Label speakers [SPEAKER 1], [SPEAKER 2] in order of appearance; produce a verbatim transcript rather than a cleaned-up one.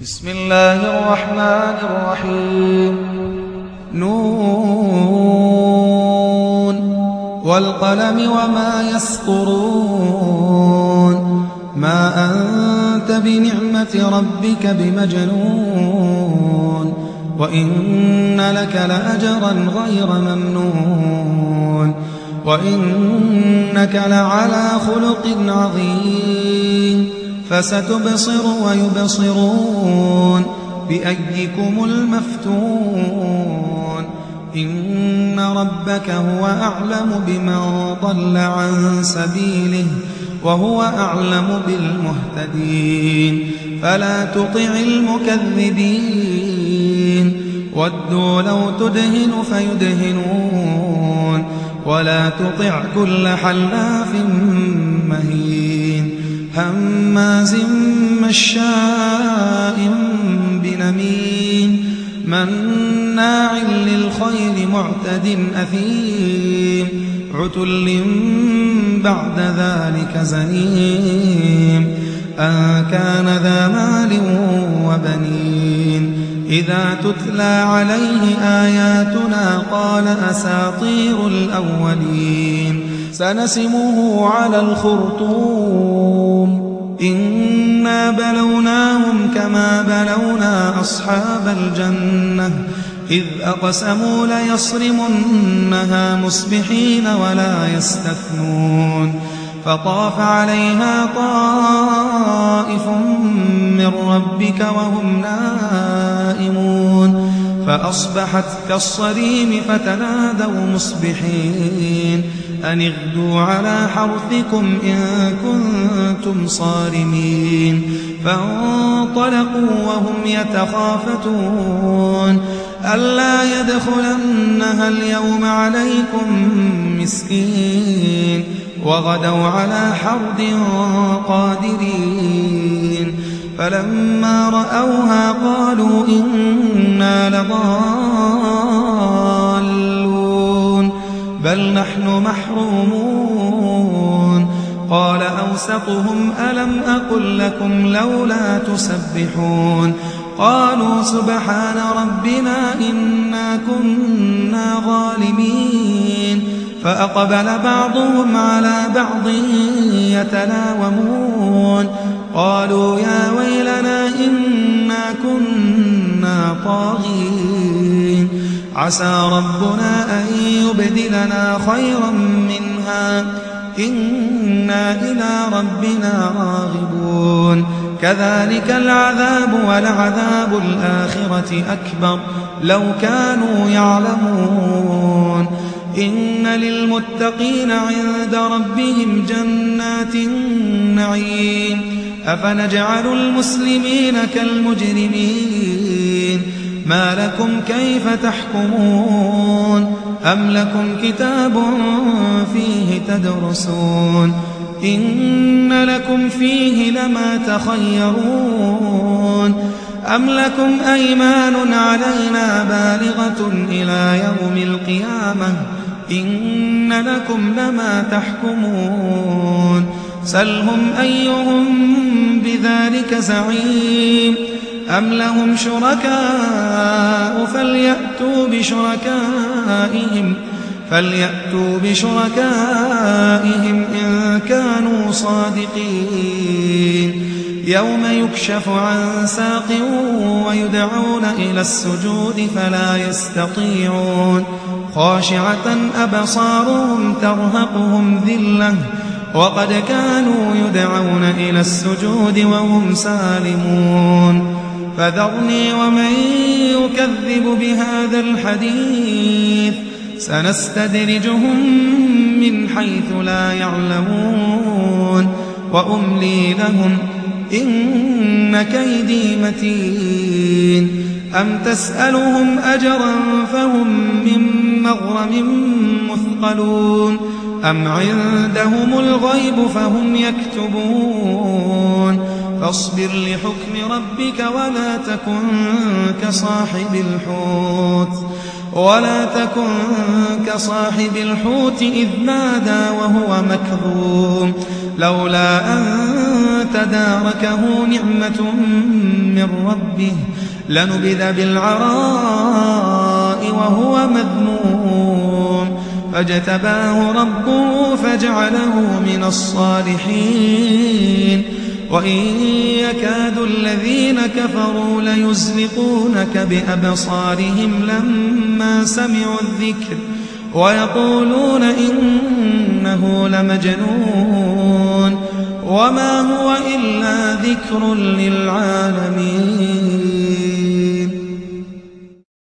[SPEAKER 1] بسم الله الرحمن الرحيم. نون والقلم وما يسطرون. ما أنت بنعمة ربك بمجنون، وإن لك لأجرا غير ممنون، وإنك لعلى خلق عظيم. فستبصر ويبصرون بأيكم المفتون. إن ربك هو أعلم بمن ضل عن سبيله وهو أعلم بالمهتدين. فلا تطع المكذبين، ودوا لو تدهن فيدهنون، ولا تطع كل حلاف مهين، هماز مشاء بنميم، مناع للخير معتد أثيم، عتل بعد ذلك زنيم، أن كان ذا مال وبنين. إذا تتلى عليه آياتنا قال أساطير الأولين. سنسمه على الخرطوم. إنا بلوناهم كما بلونا أصحاب الجنة إذ أقسموا ليصرمنها مصبحين ولا يستثنون. فطاف عليها طائف من ربك وهم نائمون، فأصبحت كالصريم. فتنادوا مصبحين أن اغدوا على حرثكم إن كنتم صارمين. فانطلقوا وهم يتخافتون ألا يدخلنها اليوم عليكم مسكين، وغدوا على حرد قادرين. فلما رأوها قالوا إنا لضالون بل نحن محرومون. قال أوسطهم ألم أقل لكم لولا تسبحون. قالوا سبحان ربنا إنا كنا ظالمين. فأقبل بعضهم على بعض يتلاومون قالوا يا ويلنا إنا كنا طاغين. عسى ربنا أن يبدلنا خيرا منها إنا إلى ربنا راغبون. كذلك العذاب ولعذاب الآخرة أكبر لو كانوا يعلمون. إن للمتقين عند ربهم جنات النعيم. أفنجعل المسلمين كالمجرمين. ما لكم كيف تحكمون. أم لكم كتاب فيه تدرسون. إن لكم فيه لما تخيرون. أم لكم أيمان علينا بالغة إلى يوم القيامة. إن لكم لما تحكمون. سلهم أيهم بذلك زعيم. أم لهم شركاء فليأتوا بشركائهم فليأتوا بشركائهم إن كانوا صادقين. يوم يكشف عن ساق ويدعون إلى السجود فلا يستطيعون. خاشعة أبصارهم ترهقهم ذلة وقد كانوا يدعون إلى السجود وهم سالمون. فذرني ومن يكذب بهذا الحديث سنستدرجهم من حيث لا يعلمون وأملي لهم إن كيدي متين. أم تسألهم أجرا فهم من مغرم مثقلون. أم عندهم الغيب فهم يكتبون. فاصبر لحكم ربك ولا تكن كصاحب الحوت ولا تكن كصاحب الحوت إذ نادى وهو مكظوم لولا أن تداركه نعمة من ربه لنبذ بالعراء وهو مذموم فاجتباه ربه فجعله من الصالحين وإن يكاد الذين كفروا ليزلقونك بأبصارهم لما سمعوا الذكر ويقولون إنه لمجنون وما هو إلا ذكر للعالمين.